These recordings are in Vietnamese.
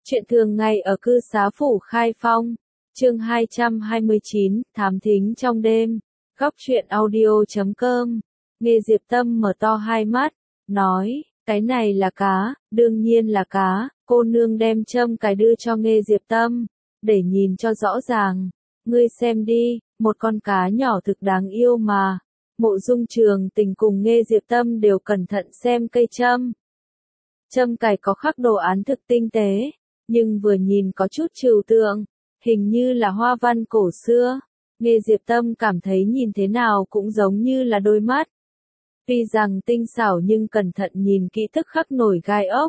Chuyện thường ngày ở cư xá phủ Khai Phong, chương 229, thám thính trong đêm, góc truyện audio.com. Nghe Diệp Tâm mở to hai mắt, nói, cái này là cá, đương nhiên là cá. Cô nương đem châm cài đưa cho Nghe Diệp Tâm, để nhìn cho rõ ràng. Ngươi xem đi, một con cá nhỏ thực đáng yêu mà. Mộ Dung Trường Tình cùng Nghe Diệp Tâm đều cẩn thận xem cây châm. Châm cài có khắc đồ án thực tinh tế, nhưng vừa nhìn có chút trừu tượng, hình như là hoa văn cổ xưa. Nghe Diệp Tâm cảm thấy nhìn thế nào cũng giống như là đôi mắt. Tuy rằng tinh xảo nhưng cẩn thận nhìn kỹ tức khắc nổi gai ốc.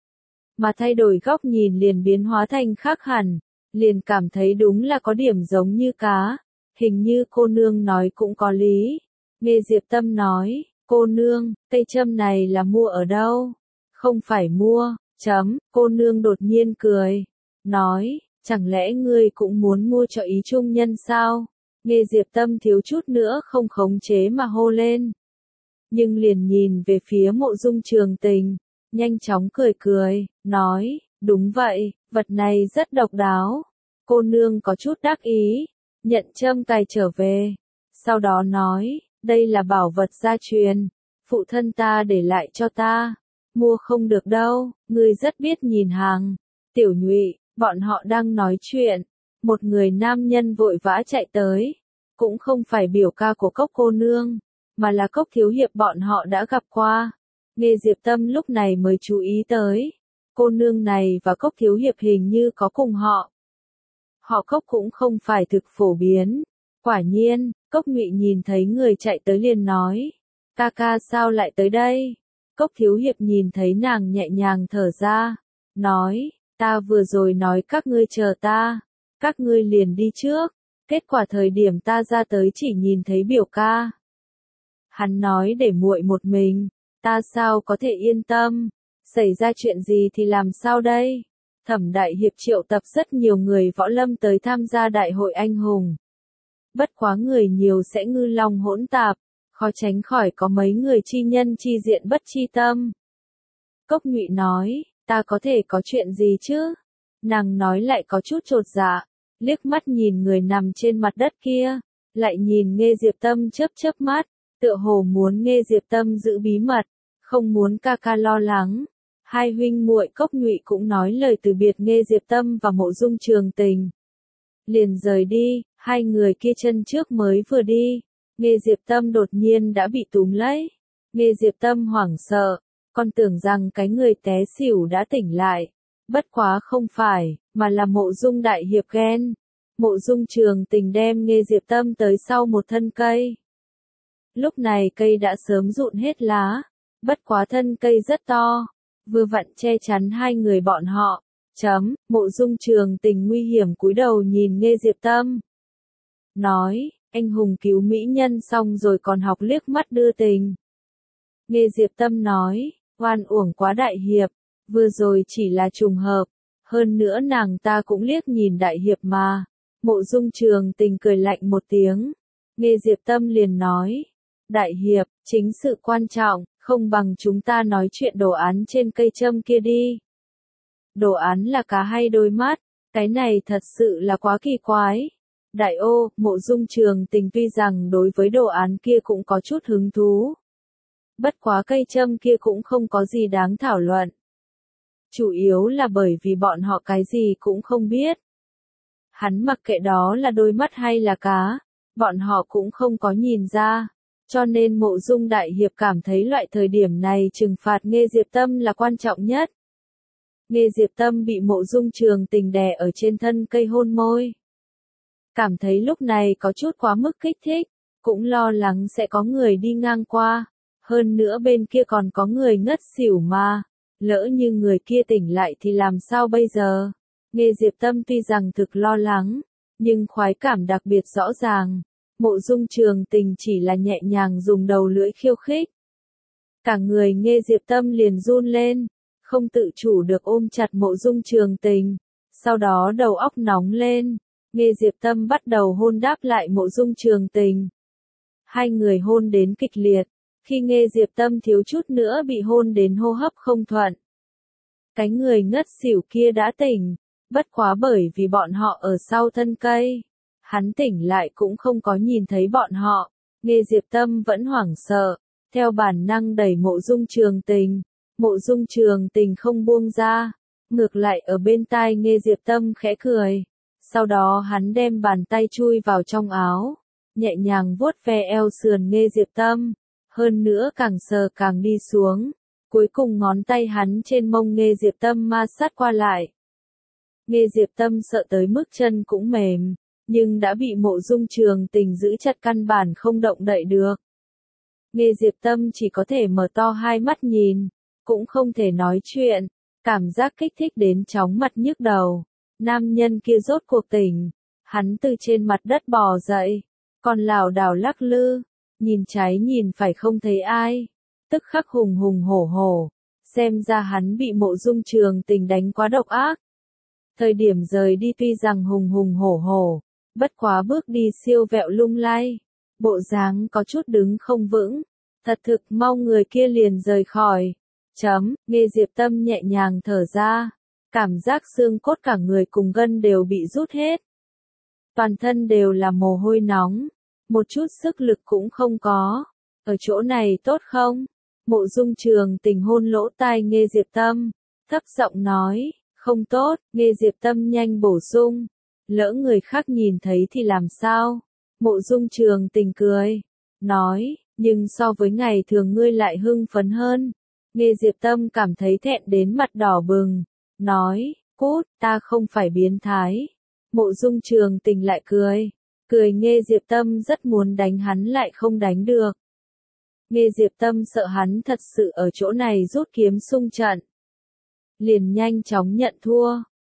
Mà thay đổi góc nhìn liền biến hóa thành khác hẳn, liền cảm thấy đúng là có điểm giống như cá. Hình như cô nương nói cũng có lý. Nghe Diệp Tâm nói, cô nương, cây châm này là mua ở đâu? Không phải mua, cô nương đột nhiên cười, nói, chẳng lẽ ngươi cũng muốn mua cho ý trung nhân sao? Nghe Diệp Tâm thiếu chút nữa không khống chế mà hô lên. Nhưng liền nhìn về phía Mộ Dung Trường Tình, nhanh chóng cười cười, nói, đúng vậy, vật này rất độc đáo. Cô nương có chút đắc ý, nhận châm cài trở về. Sau đó nói, đây là bảo vật gia truyền, phụ thân ta để lại cho ta. Mua không được đâu, ngươi rất biết nhìn hàng. Tiểu Nhụy, bọn họ đang nói chuyện. Một người nam nhân vội vã chạy tới. Cũng không phải biểu ca của Cốc cô nương, mà là Cốc thiếu hiệp bọn họ đã gặp qua. Nghe Diệp Tâm lúc này mới chú ý tới. Cô nương này và Cốc thiếu hiệp hình như có cùng họ. Họ Cốc cũng không phải thực phổ biến. Quả nhiên, Cốc Nhụy nhìn thấy người chạy tới liền nói. Ca ca sao lại tới đây? Cốc thiếu hiệp nhìn thấy nàng nhẹ nhàng thở ra, nói, ta vừa rồi nói các ngươi chờ ta, các ngươi liền đi trước, kết quả thời điểm ta ra tới chỉ nhìn thấy biểu ca. Hắn nói để muội một mình, ta sao có thể yên tâm, xảy ra chuyện gì thì làm sao đây? Thẩm đại hiệp triệu tập rất nhiều người võ lâm tới tham gia đại hội anh hùng. Bất quá người nhiều sẽ ngư long hỗn tạp. Khó tránh khỏi có mấy người chi nhân chi diện bất chi tâm. Cốc Nhụy nói, ta có thể có chuyện gì chứ? Nàng nói lại có chút chột dạ, liếc mắt nhìn người nằm trên mặt đất kia, lại nhìn Nghe Diệp Tâm chớp chớp mắt, tựa hồ muốn Nghe Diệp Tâm giữ bí mật, không muốn ca ca lo lắng. Hai huynh muội Cốc Nhụy cũng nói lời từ biệt Nghe Diệp Tâm và Mộ Dung Trường Tình. Liền rời đi, hai người kia chân trước mới vừa đi. Nghe Diệp Tâm đột nhiên đã bị túm lấy. Nghe Diệp Tâm hoảng sợ, còn tưởng rằng cái người té xỉu đã tỉnh lại. Bất quá không phải, mà là Mộ Dung đại hiệp ghen. Mộ Dung Trường Tình đem Nghe Diệp Tâm tới sau một thân cây. Lúc này cây đã sớm rụng hết lá, bất quá thân cây rất to, vừa vặn che chắn hai người bọn họ. Mộ Dung Trường Tình nguy hiểm cúi đầu nhìn Nghe Diệp Tâm. Nói, anh hùng cứu mỹ nhân xong rồi còn học liếc mắt đưa tình. Nghe Diệp Tâm nói, oan uổng quá đại hiệp, vừa rồi chỉ là trùng hợp, hơn nữa nàng ta cũng liếc nhìn đại hiệp mà. Mộ Dung Trường Tình cười lạnh một tiếng. Nghe Diệp Tâm liền nói, đại hiệp, chính sự quan trọng, không bằng chúng ta nói chuyện đồ án trên cây châm kia đi. Đồ án là cá hay đôi mắt, cái này thật sự là quá kỳ quái. Đại ô, Mộ Dung Trường Tình tuy rằng đối với đồ án kia cũng có chút hứng thú. Bất quá cây châm kia cũng không có gì đáng thảo luận. Chủ yếu là bởi vì bọn họ cái gì cũng không biết. Hắn mặc kệ đó là đôi mắt hay là cá, bọn họ cũng không có nhìn ra. Cho nên Mộ Dung đại hiệp cảm thấy loại thời điểm này trừng phạt Nghe Diệp Tâm là quan trọng nhất. Nghe Diệp Tâm bị Mộ Dung Trường Tình đè ở trên thân cây hôn môi. Cảm thấy lúc này có chút quá mức kích thích, cũng lo lắng sẽ có người đi ngang qua, hơn nữa bên kia còn có người ngất xỉu mà, lỡ như người kia tỉnh lại thì làm sao bây giờ? Nghe Diệp Tâm tuy rằng thực lo lắng, nhưng khoái cảm đặc biệt rõ ràng. Mộ Dung Trường Tình chỉ là nhẹ nhàng dùng đầu lưỡi khiêu khích. Cả người Nghe Diệp Tâm liền run lên, không tự chủ được ôm chặt Mộ Dung Trường Tình, sau đó đầu óc nóng lên. Nghe Diệp Tâm bắt đầu hôn đáp lại Mộ Dung Trường Tình. Hai người hôn đến kịch liệt, khi Nghe Diệp Tâm thiếu chút nữa bị hôn đến hô hấp không thuận. Cái người ngất xỉu kia đã tỉnh, bất quá bởi vì bọn họ ở sau thân cây. Hắn tỉnh lại cũng không có nhìn thấy bọn họ, Nghe Diệp Tâm vẫn hoảng sợ, theo bản năng đẩy Mộ Dung Trường Tình. Mộ Dung Trường Tình không buông ra, ngược lại ở bên tai Nghe Diệp Tâm khẽ cười. Sau đó hắn đem bàn tay chui vào trong áo, nhẹ nhàng vuốt ve eo sườn Nghe Diệp Tâm, hơn nữa càng sờ càng đi xuống. Cuối cùng ngón tay hắn trên mông Nghe Diệp Tâm ma sát qua lại. Nghe Diệp Tâm sợ tới mức chân cũng mềm, nhưng đã bị Mộ Dung Trường Tình giữ chặt căn bản không động đậy được. Nghe Diệp Tâm chỉ có thể mở to hai mắt nhìn, cũng không thể nói chuyện, cảm giác kích thích đến chóng mặt nhức đầu. Nam nhân kia rốt cuộc tỉnh, hắn từ trên mặt đất bò dậy, còn lảo đảo lắc lư, nhìn trái nhìn phải không thấy ai, tức khắc hùng hùng hổ hổ, xem ra hắn bị Mộ Dung Trường Tình đánh quá độc ác. Thời điểm rời đi tuy rằng hùng hùng hổ hổ, bất quá bước đi siêu vẹo lung lay, bộ dáng có chút đứng không vững, thật thực mau người kia liền rời khỏi. Nghe Diệp Tâm nhẹ nhàng thở ra, cảm giác xương cốt cả người cùng gân đều bị rút hết. Toàn thân đều là mồ hôi nóng, một chút sức lực cũng không có. Ở chỗ này tốt không? Mộ Dung Trường Tình hôn lỗ tai Nghe Diệp Tâm, thấp giọng nói, không tốt. Nghe Diệp Tâm nhanh bổ sung, lỡ người khác nhìn thấy thì làm sao? Mộ Dung Trường Tình cười, nói, nhưng so với ngày thường ngươi lại hưng phấn hơn. Nghe Diệp Tâm cảm thấy thẹn đến mặt đỏ bừng, nói, cút, ta không phải biến thái. Mộ Dung Trường Tình lại cười, Nghe Diệp Tâm rất muốn đánh hắn lại không đánh được. Nghe Diệp Tâm sợ hắn thật sự ở chỗ này rút kiếm xung trận, liền nhanh chóng nhận thua.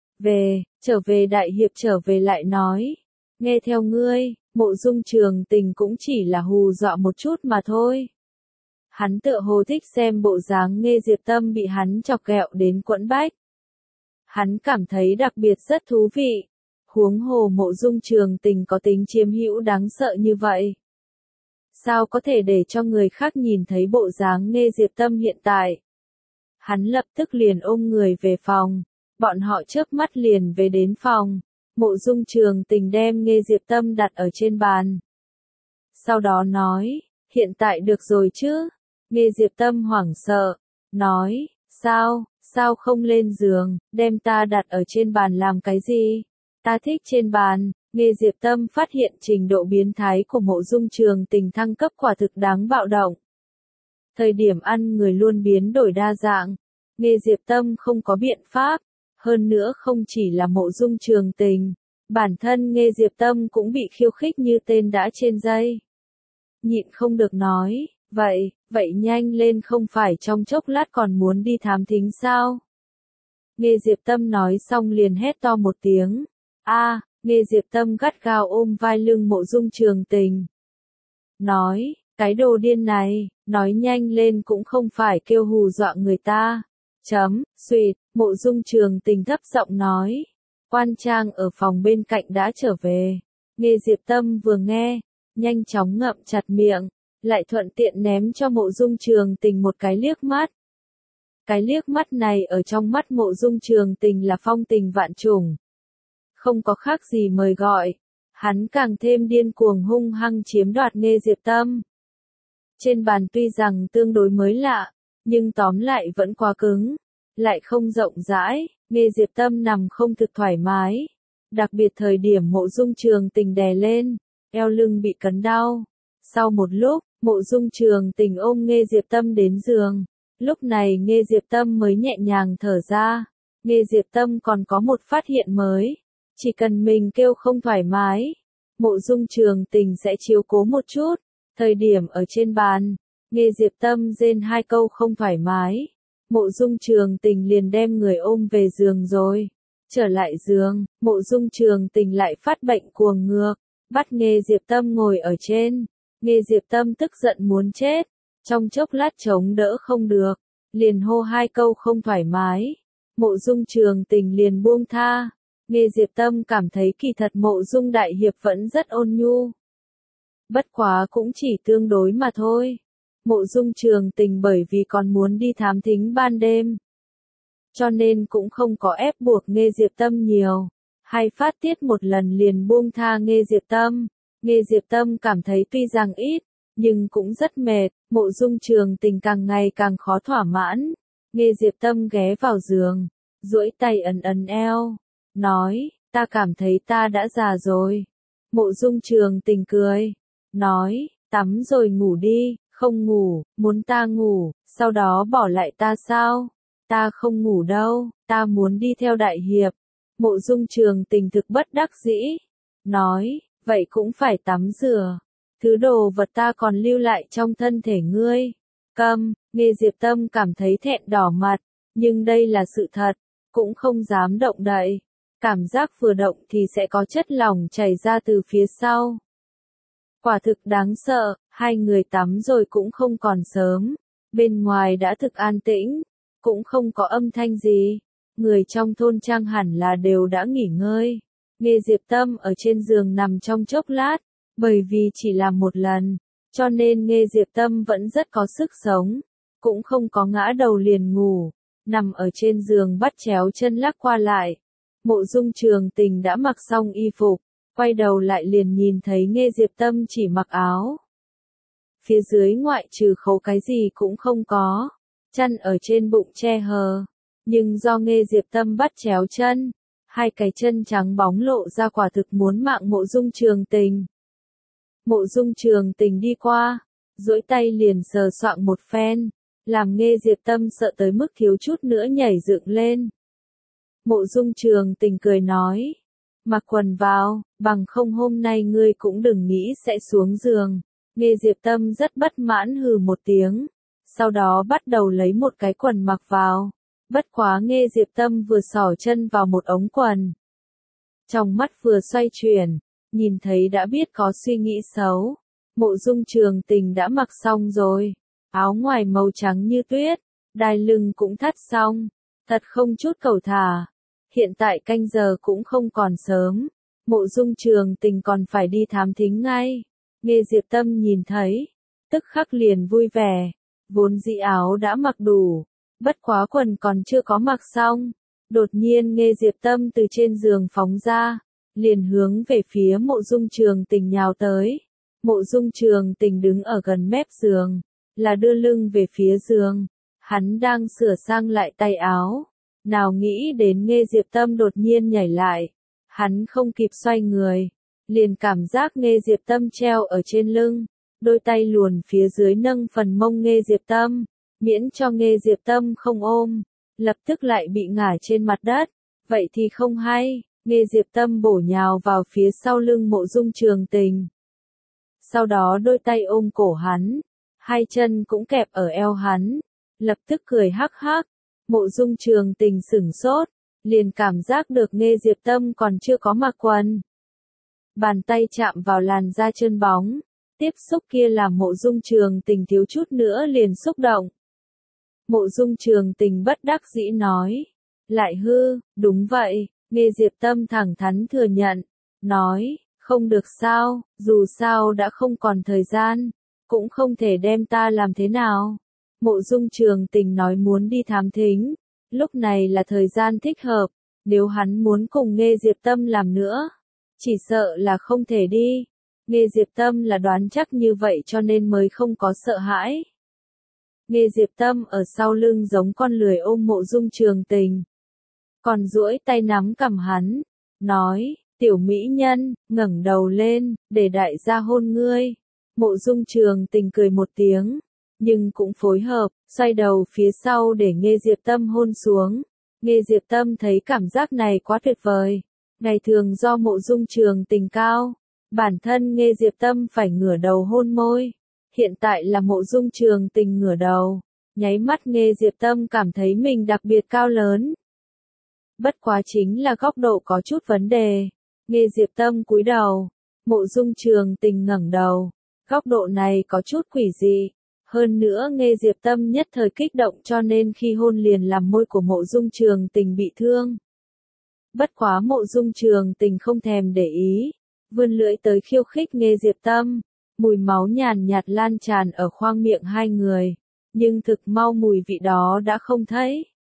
Trở về đại hiệp trở về lại nói, nghe theo ngươi. Mộ Dung Trường Tình cũng chỉ là hù dọa một chút mà thôi. Hắn tựa hồ thích xem bộ dáng Nghe Diệp Tâm bị hắn chọc ghẹo đến quẫn bách. Hắn cảm thấy đặc biệt rất thú vị. Huống hồ Mộ Dung Trường Tình có tính chiếm hữu đáng sợ như vậy. Sao có thể để cho người khác nhìn thấy bộ dáng Nghe Diệp Tâm hiện tại? Hắn lập tức liền ôm người về phòng. Bọn họ chớp mắt liền về đến phòng. Mộ Dung Trường Tình đem Nghe Diệp Tâm đặt ở trên bàn. Sau đó nói, hiện tại được rồi chứ? Nghe Diệp Tâm hoảng sợ, nói, sao không lên giường, đem ta đặt ở trên bàn làm cái gì? Ta thích trên bàn. Nghe Diệp Tâm phát hiện trình độ biến thái của Mộ Dung Trường Tình thăng cấp quả thực đáng bạo động. Thời điểm ăn người luôn biến đổi đa dạng. Nghe Diệp Tâm không có biện pháp. Hơn nữa không chỉ là Mộ Dung Trường Tình, bản thân Nghe Diệp Tâm cũng bị khiêu khích như tên đã trên dây. Nhịn không được nói, vậy nhanh lên, không phải trong chốc lát còn muốn đi thám thính sao? Nghe Diệp Tâm nói xong liền hét to một tiếng. Nghe Diệp Tâm gắt gao ôm vai lưng Mộ Dung Trường Tình. Nói, cái đồ điên này, nói nhanh lên cũng không phải kêu hù dọa người ta. Xuyệt, Mộ Dung Trường Tình thấp giọng nói. Quan Trang ở phòng bên cạnh đã trở về. Nghe Diệp Tâm vừa nghe, nhanh chóng ngậm chặt miệng, lại thuận tiện ném cho Mộ Dung Trường Tình một cái liếc mắt. Cái liếc mắt này ở trong mắt Mộ Dung Trường Tình là phong tình vạn trùng. Không có khác gì mời gọi, hắn càng thêm điên cuồng hung hăng chiếm đoạt Nghe Diệp Tâm. Trên bàn tuy rằng tương đối mới lạ, nhưng tóm lại vẫn quá cứng, lại không rộng rãi, Nghe Diệp Tâm nằm không thực thoải mái. Đặc biệt thời điểm Mộ Dung Trường Tình đè lên, eo lưng bị cấn đau. Sau một lúc, Mộ Dung Trường Tình ôm Nghe Diệp Tâm đến giường. Lúc này Nghe Diệp Tâm mới nhẹ nhàng thở ra. Nghe Diệp Tâm còn có một phát hiện mới. Chỉ cần mình kêu không thoải mái, Mộ Dung Trường Tình sẽ chiếu cố một chút. Thời điểm ở trên bàn, Nghe Diệp Tâm rên hai câu không thoải mái, Mộ Dung Trường Tình liền đem người ôm về giường rồi. Trở lại giường, Mộ Dung Trường Tình lại phát bệnh cuồng ngược, bắt Nghe Diệp Tâm ngồi ở trên. Nghe Diệp Tâm tức giận muốn chết, trong chốc lát chống đỡ không được, liền hô hai câu không thoải mái. Mộ Dung Trường Tình liền buông tha. Nghe Diệp Tâm cảm thấy kỳ thật Mộ Dung đại hiệp vẫn rất ôn nhu. Bất quá cũng chỉ tương đối mà thôi. Mộ Dung Trường Tình bởi vì còn muốn đi thám thính ban đêm, cho nên cũng không có ép buộc Nghê Diệp Tâm nhiều. Hay phát tiết một lần liền buông tha Nghê Diệp Tâm. Nghê Diệp Tâm cảm thấy tuy rằng ít, nhưng cũng rất mệt, Mộ Dung Trường Tình càng ngày càng khó thỏa mãn. Nghê Diệp Tâm ghé vào giường, duỗi tay ấn ấn eo, nói, ta cảm thấy ta đã già rồi. Mộ Dung Trường Tình cười, nói, tắm rồi ngủ đi, không ngủ, muốn ta ngủ, sau đó bỏ lại ta sao? Ta không ngủ đâu, ta muốn đi theo đại hiệp. Mộ Dung Trường Tình thực bất đắc dĩ, nói, vậy cũng phải tắm rửa. Thứ đồ vật ta còn lưu lại trong thân thể ngươi. Câm, Nghê Diệp Tâm cảm thấy thẹn đỏ mặt, nhưng đây là sự thật, cũng không dám động đậy. Cảm giác vừa động thì sẽ có chất lỏng chảy ra từ phía sau. Quả thực đáng sợ, hai người tắm rồi cũng không còn sớm. Bên ngoài đã thực an tĩnh, cũng không có âm thanh gì. Người trong thôn trang hẳn là đều đã nghỉ ngơi. Nghê Diệp Tâm ở trên giường nằm trong chốc lát, bởi vì chỉ làm một lần, cho nên Nghê Diệp Tâm vẫn rất có sức sống, cũng không có ngã đầu liền ngủ, nằm ở trên giường bắt chéo chân lắc qua lại. Mộ Dung Trường Tình đã mặc xong y phục, quay đầu lại liền nhìn thấy Nghê Diệp Tâm chỉ mặc áo. Phía dưới ngoại trừ khấu cái gì cũng không có, chân ở trên bụng che hờ, nhưng do Nghê Diệp Tâm bắt chéo chân, hai cái chân trắng bóng lộ ra quả thực muốn mạng Mộ Dung Trường Tình. Mộ Dung Trường Tình đi qua, duỗi tay liền sờ soạng một phen, làm Nghê Diệp Tâm sợ tới mức thiếu chút nữa nhảy dựng lên. Mộ Dung Trường Tình cười nói, mặc quần vào, bằng không hôm nay ngươi cũng đừng nghĩ sẽ xuống giường. Nghê Diệp Tâm rất bất mãn hừ một tiếng, sau đó bắt đầu lấy một cái quần mặc vào. Bất quá Nghê Diệp Tâm vừa xỏ chân vào một ống quần, trong mắt vừa xoay chuyển, nhìn thấy đã biết có suy nghĩ xấu. Mộ Dung Trường Tình đã mặc xong rồi, áo ngoài màu trắng như tuyết, đai lưng cũng thắt xong, thật không chút cầu thả. Hiện tại canh giờ cũng không còn sớm, Mộ Dung Trường Tình còn phải đi thám thính ngay. Nghê Diệp Tâm nhìn thấy, tức khắc liền vui vẻ, vốn dĩ áo đã mặc đủ, bất quá quần còn chưa có mặc xong. Đột nhiên Nghê Diệp Tâm từ trên giường phóng ra, liền hướng về phía Mộ Dung Trường Tình nhào tới. Mộ Dung Trường Tình đứng ở gần mép giường, là đưa lưng về phía giường, hắn đang sửa sang lại tay áo. Nào nghĩ đến Nghê Diệp Tâm đột nhiên nhảy lại, hắn không kịp xoay người, liền cảm giác Nghê Diệp Tâm treo ở trên lưng, đôi tay luồn phía dưới nâng phần mông Nghê Diệp Tâm, miễn cho Nghê Diệp Tâm không ôm, lập tức lại bị ngả trên mặt đất, vậy thì không hay. Nghê Diệp Tâm bổ nhào vào phía sau lưng Mộ Dung Trường Tình, sau đó đôi tay ôm cổ hắn, hai chân cũng kẹp ở eo hắn, lập tức cười hắc hắc. Mộ Dung Trường Tình sửng sốt, liền cảm giác được Nghê Diệp Tâm còn chưa có mặc quần. Bàn tay chạm vào làn da trơn bóng, tiếp xúc kia làm Mộ Dung Trường Tình thiếu chút nữa liền xúc động. Mộ Dung Trường Tình bất đắc dĩ nói, lại hư, đúng vậy. Nghê Diệp Tâm thẳng thắn thừa nhận, nói, không được sao, dù sao đã không còn thời gian, cũng không thể đem ta làm thế nào. Mộ Dung Trường Tình nói muốn đi thám thính, lúc này là thời gian thích hợp, nếu hắn muốn cùng Nghê Diệp Tâm làm nữa, chỉ sợ là không thể đi. Nghê Diệp Tâm là đoán chắc như vậy cho nên mới không có sợ hãi. Nghê Diệp Tâm ở sau lưng giống con lười ôm Mộ Dung Trường Tình, còn duỗi tay nắm cằm hắn, nói, tiểu mỹ nhân, ngẩng đầu lên, để đại gia hôn ngươi. Mộ Dung Trường Tình cười một tiếng, nhưng cũng phối hợp, xoay đầu phía sau để Nghê Diệp Tâm hôn xuống. Nghê Diệp Tâm thấy cảm giác này quá tuyệt vời. Ngày thường do Mộ Dung Trường Tình cao, bản thân Nghê Diệp Tâm phải ngửa đầu hôn môi. Hiện tại là Mộ Dung Trường Tình ngửa đầu, nháy mắt Nghê Diệp Tâm cảm thấy mình đặc biệt cao lớn. Bất quá chính là góc độ có chút vấn đề. Nghê Diệp Tâm cúi đầu, Mộ Dung Trường Tình ngẩng đầu, góc độ này có chút quỷ dị. Hơn nữa Nghê Diệp Tâm nhất thời kích động cho nên khi hôn liền làm môi của Mộ Dung Trường Tình bị thương. Bất quá Mộ Dung Trường Tình không thèm để ý, vươn lưỡi tới khiêu khích Nghê Diệp Tâm, mùi máu nhàn nhạt lan tràn ở khoang miệng hai người, nhưng thực mau mùi vị đó đã không thấy.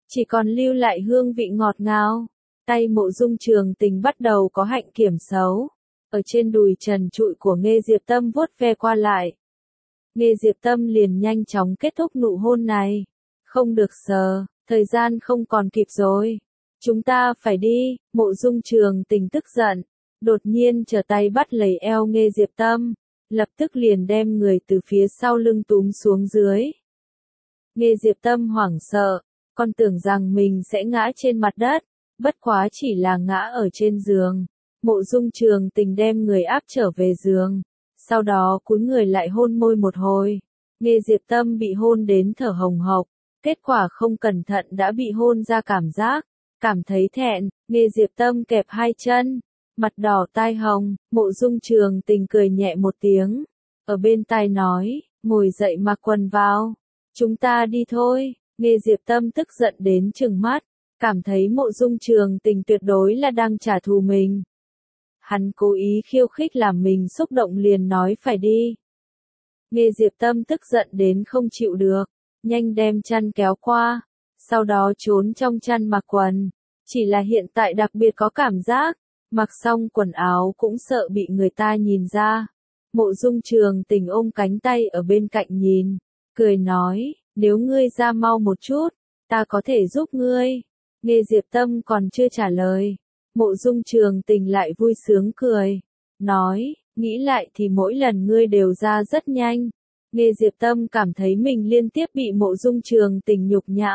chỉ còn lưu lại hương vị ngọt ngào. Tay Mộ Dung Trường Tình bắt đầu có hạnh kiểm xấu. Ở trên đùi trần trụi của Nghê Diệp Tâm vuốt ve qua lại. Nghê Diệp Tâm liền nhanh chóng kết thúc nụ hôn này. Không được sờ, thời gian không còn kịp rồi. Chúng ta phải đi, Mộ Dung Trường Tình tức giận. Đột nhiên trở tay bắt lấy eo Nghê Diệp Tâm. Lập tức liền đem người từ phía sau lưng túm xuống dưới. Nghê Diệp Tâm hoảng sợ, còn tưởng rằng mình sẽ ngã trên mặt đất. Bất quá chỉ là ngã ở trên giường. Mộ Dung Trường Tình đem người áp trở về giường. Sau đó cúi người lại hôn môi một hồi. Nghê Diệp Tâm bị hôn đến thở hồng hộc. Kết quả không cẩn thận đã bị hôn ra cảm giác. Cảm thấy thẹn, Nghê Diệp Tâm kẹp hai chân. Mặt đỏ tai hồng, Mộ Dung Trường Tình cười nhẹ một tiếng. Ở bên tai nói, ngồi dậy mặc quần vào. Chúng ta đi thôi. Nghê Diệp Tâm tức giận đến trừng mắt. Cảm thấy Mộ Dung Trường Tình tuyệt đối là đang trả thù mình. Hắn cố ý khiêu khích làm mình xúc động liền nói phải đi. Nghê Diệp Tâm tức giận đến không chịu được. Nhanh đem chăn kéo qua. Sau đó trốn trong chăn mặc quần. Chỉ là hiện tại đặc biệt có cảm giác. Mặc xong quần áo cũng sợ bị người ta nhìn ra. Mộ Dung Trường Tình ôm cánh tay ở bên cạnh nhìn. Cười nói, nếu ngươi ra mau một chút, ta có thể giúp ngươi. Nghê Diệp Tâm còn chưa trả lời. Mộ Dung Trường Tình lại vui sướng cười. Nói, nghĩ lại thì mỗi lần ngươi đều ra rất nhanh. Nghê Diệp Tâm cảm thấy mình liên tiếp bị Mộ Dung Trường Tình nhục nhã.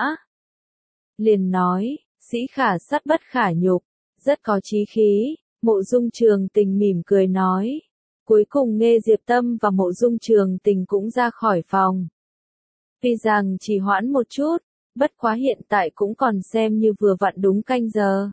Liền nói, sĩ khả sắt bất khả nhục, rất có chí khí. Mộ Dung Trường Tình mỉm cười nói. Cuối cùng Nghê Diệp Tâm và Mộ Dung Trường Tình cũng ra khỏi phòng. Tuy rằng chỉ hoãn một chút, bất quá hiện tại cũng còn xem như vừa vặn đúng canh giờ.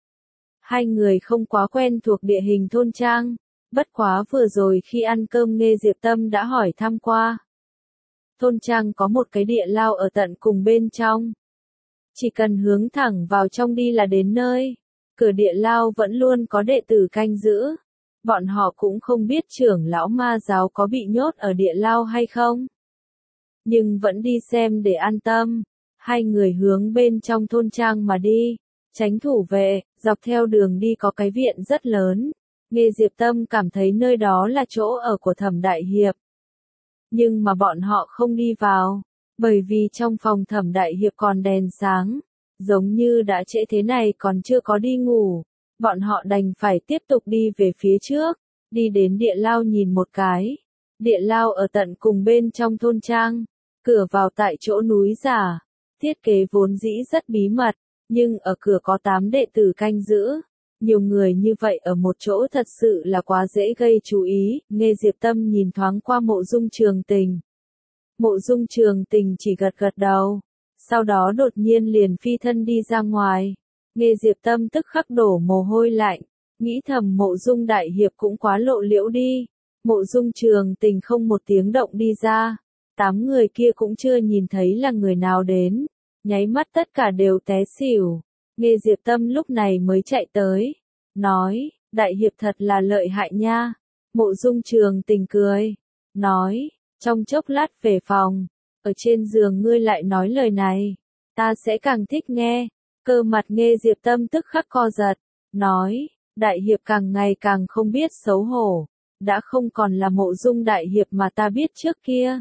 Hai người không quá quen thuộc địa hình thôn trang, bất quá vừa rồi khi ăn cơm Nghê Diệp Tâm đã hỏi thăm qua. Thôn trang có một cái địa lao ở tận cùng bên trong. Chỉ cần hướng thẳng vào trong đi là đến nơi. Cửa địa lao vẫn luôn có đệ tử canh giữ. Bọn họ cũng không biết trưởng lão ma giáo có bị nhốt ở địa lao hay không. Nhưng vẫn đi xem để an tâm. Hai người hướng bên trong thôn trang mà đi. Tránh thủ vệ, dọc theo đường đi có cái viện rất lớn. Nghê Diệp Tâm cảm thấy nơi đó là chỗ ở của Thẩm Đại Hiệp. Nhưng mà bọn họ không đi vào. Bởi vì trong phòng Thẩm Đại Hiệp còn đèn sáng. Giống như đã trễ thế này còn chưa có đi ngủ. Bọn họ đành phải tiếp tục đi về phía trước. Đi đến địa lao nhìn một cái. Địa lao ở tận cùng bên trong thôn trang. Cửa vào tại chỗ núi giả. Thiết kế vốn dĩ rất bí mật. Nhưng ở cửa có 8 đệ tử canh giữ. Nhiều người như vậy ở một chỗ thật sự là quá dễ gây chú ý. Nghê Diệp Tâm nhìn thoáng qua Mộ Dung Trường Tình. Mộ Dung Trường Tình chỉ gật gật đầu. Sau đó đột nhiên liền phi thân đi ra ngoài. Nghê Diệp Tâm tức khắc đổ mồ hôi lạnh. Nghĩ thầm Mộ Dung Đại Hiệp cũng quá lộ liễu đi. Mộ Dung Trường Tình không một tiếng động đi ra. 8 người kia cũng chưa nhìn thấy là người nào đến. Nháy mắt tất cả đều té xỉu. Nghê Diệp Tâm lúc này mới chạy tới. Nói, Đại Hiệp thật là lợi hại nha. Mộ Dung Trường Tình cười. Nói, trong chốc lát về phòng. Ở trên giường ngươi lại nói lời này. Ta sẽ càng thích nghe. Cơ mặt Nghê Diệp Tâm tức khắc co giật. Nói, Đại Hiệp càng ngày càng không biết xấu hổ. Đã không còn là Mộ Dung Đại Hiệp mà ta biết trước kia.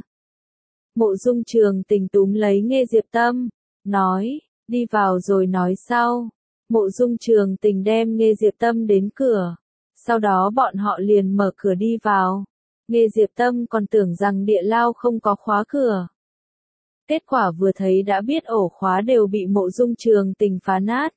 Mộ Dung Trường Tình túm lấy Nghê Diệp Tâm. Nói, đi vào rồi nói sau. Mộ Dung Trường Tình đem Nghê Diệp Tâm đến cửa. Sau đó bọn họ liền mở cửa đi vào. Nghê Diệp Tâm còn tưởng rằng địa lao không có khóa cửa. Kết quả vừa thấy đã biết ổ khóa đều bị Mộ Dung Trường Tình phá nát.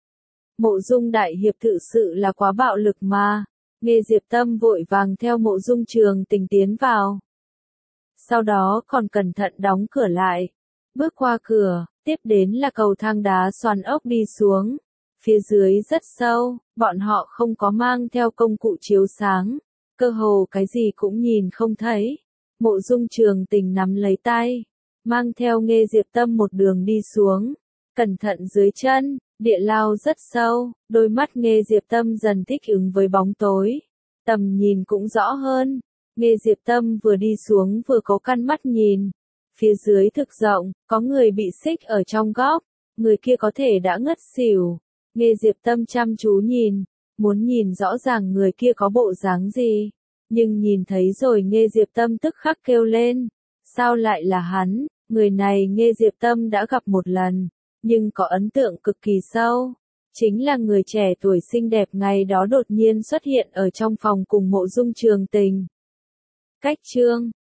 Mộ Dung Đại Hiệp thực sự là quá bạo lực mà. Nghê Diệp Tâm vội vàng theo Mộ Dung Trường Tình tiến vào. Sau đó còn cẩn thận đóng cửa lại. Bước qua cửa, tiếp đến là cầu thang đá xoắn ốc đi xuống. Phía dưới rất sâu, bọn họ không có mang theo công cụ chiếu sáng. Cơ hồ cái gì cũng nhìn không thấy. Mộ Dung Trường Tình nắm lấy tay. Mang theo Nghê Diệp Tâm một đường đi xuống. Cẩn thận dưới chân, địa lao rất sâu. Đôi mắt Nghê Diệp Tâm dần thích ứng với bóng tối. Tầm nhìn cũng rõ hơn. Nghê Diệp Tâm vừa đi xuống vừa có căn mắt nhìn. Phía dưới thực rộng, có người bị xích ở trong góc. người kia có thể đã ngất xỉu. Nghe Diệp Tâm chăm chú nhìn, muốn nhìn rõ ràng người kia có bộ dáng gì. Nhưng nhìn thấy rồi Nghe Diệp Tâm tức khắc kêu lên. Sao lại là hắn? Người này Nghe Diệp Tâm đã gặp một lần, nhưng có ấn tượng cực kỳ sâu. Chính là người trẻ tuổi xinh đẹp ngày đó đột nhiên xuất hiện ở trong phòng cùng Mộ Dung Trường Tình. Cách chương